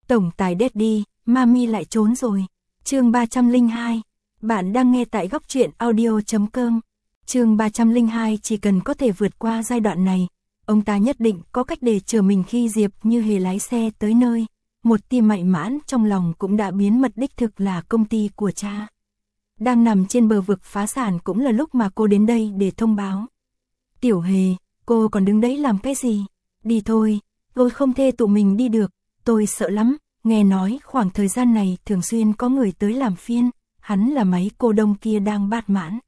Tổng tài Daddy, Mami lại trốn rồi. Chương 302. Bạn đang nghe tại góc truyện audio.com. Chương 302, chỉ cần có thể vượt qua giai đoạn này, ông ta nhất định có cách để chờ mình khi Diệp Như Hề lái xe tới nơi. Một tia mạy mãn trong lòng cũng đã biến mật, đích thực là công ty của cha. Đang nằm trên bờ vực phá sản cũng là lúc mà cô đến đây để thông báo. Tiểu Hề, cô còn đứng đấy làm cái gì? Đi thôi, tôi không thể tụi mình đi được, tôi sợ lắm. Nghe nói khoảng thời gian này thường xuyên có người tới làm phiên, hắn là mấy cô đông kia đang bạt mãn.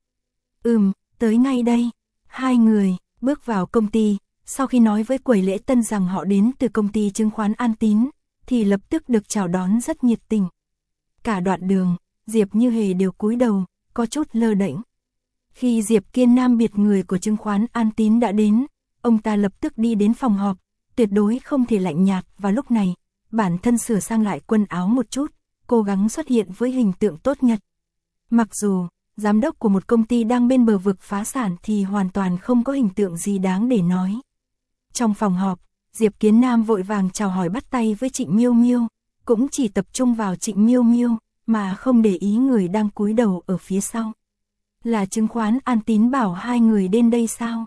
Tới ngay đây. Hai người bước vào công ty, sau khi nói với quầy lễ tân rằng họ đến từ công ty chứng khoán An Tín, thì lập tức được chào đón rất nhiệt tình. Cả đoạn đường, Diệp Như Hề đều cúi đầu, có chút lơ đễnh. Khi Diệp Kiên Nam, biệt người của chứng khoán An Tín đã đến, ông ta lập tức đi đến phòng họp, tuyệt đối không thể lạnh nhạt. Và lúc này, bản thân sửa sang lại quần áo một chút, cố gắng xuất hiện với hình tượng tốt nhất. Mặc dù, giám đốc của một công ty đang bên bờ vực phá sản thì hoàn toàn không có hình tượng gì đáng để nói. Trong phòng họp, Diệp Kiến Nam vội vàng chào hỏi, bắt tay với Trịnh Miêu Miêu, cũng chỉ tập trung vào Trịnh Miêu Miêu, mà không để ý người đang cúi đầu ở phía sau. Là chứng khoán An Tín bảo hai người đến đây sao?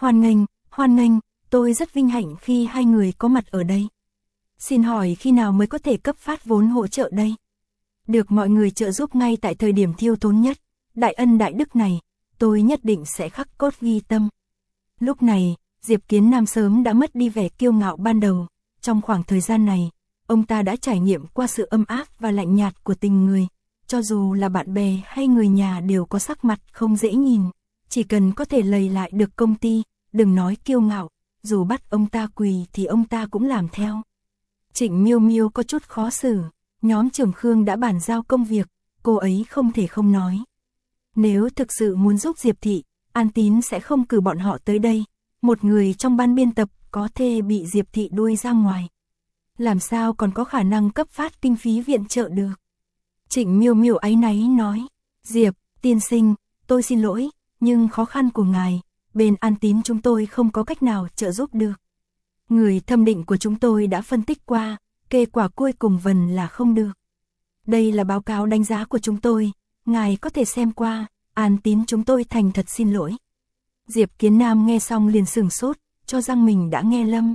Hoan nghênh, tôi rất vinh hạnh khi hai người có mặt ở đây. Xin hỏi khi nào mới có thể cấp phát vốn hỗ trợ đây? Được mọi người trợ giúp ngay tại thời điểm thiếu thốn nhất, đại ân đại đức này, tôi nhất định sẽ khắc cốt ghi tâm. Lúc này, Diệp Kiến Nam sớm đã mất đi vẻ kiêu ngạo ban đầu. Trong khoảng thời gian này, ông ta đã trải nghiệm qua sự âm áp và lạnh nhạt của tình người. Cho dù là bạn bè hay người nhà đều có sắc mặt không dễ nhìn. Chỉ cần có thể lầy lại được công ty, đừng nói kiêu ngạo, dù bắt ông ta quỳ thì ông ta cũng làm theo. Trịnh Miêu Miêu có chút khó xử, nhóm trưởng Khương đã bàn giao công việc, cô ấy không thể không nói. Nếu thực sự muốn giúp Diệp Thị, An Tín sẽ không cử bọn họ tới đây. Một người trong ban biên tập có thể bị Diệp Thị đuôi ra ngoài. Làm sao còn có khả năng cấp phát kinh phí viện trợ được? Trịnh Miêu Miêu áy náy nói, Diệp, tiên sinh, tôi xin lỗi, nhưng khó khăn của ngài, bên An Tín chúng tôi không có cách nào trợ giúp được. Người thẩm định của chúng tôi đã phân tích qua, kết quả cuối cùng vẫn là không được. Đây là báo cáo đánh giá của chúng tôi, ngài có thể xem qua. An Tín chúng tôi thành thật xin lỗi. Diệp Kiến Nam nghe xong liền sửng sốt, cho rằng mình đã nghe lầm.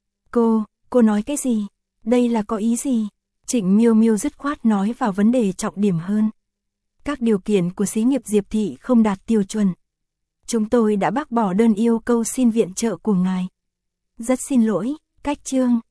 Cô nói cái gì? Đây là có ý gì? Trịnh Miêu Miêu dứt khoát nói vào vấn đề trọng điểm hơn. Các điều kiện của xí nghiệp Diệp Thị không đạt tiêu chuẩn. Chúng tôi đã bác bỏ đơn yêu cầu xin viện trợ của ngài. Rất xin lỗi, cách chương.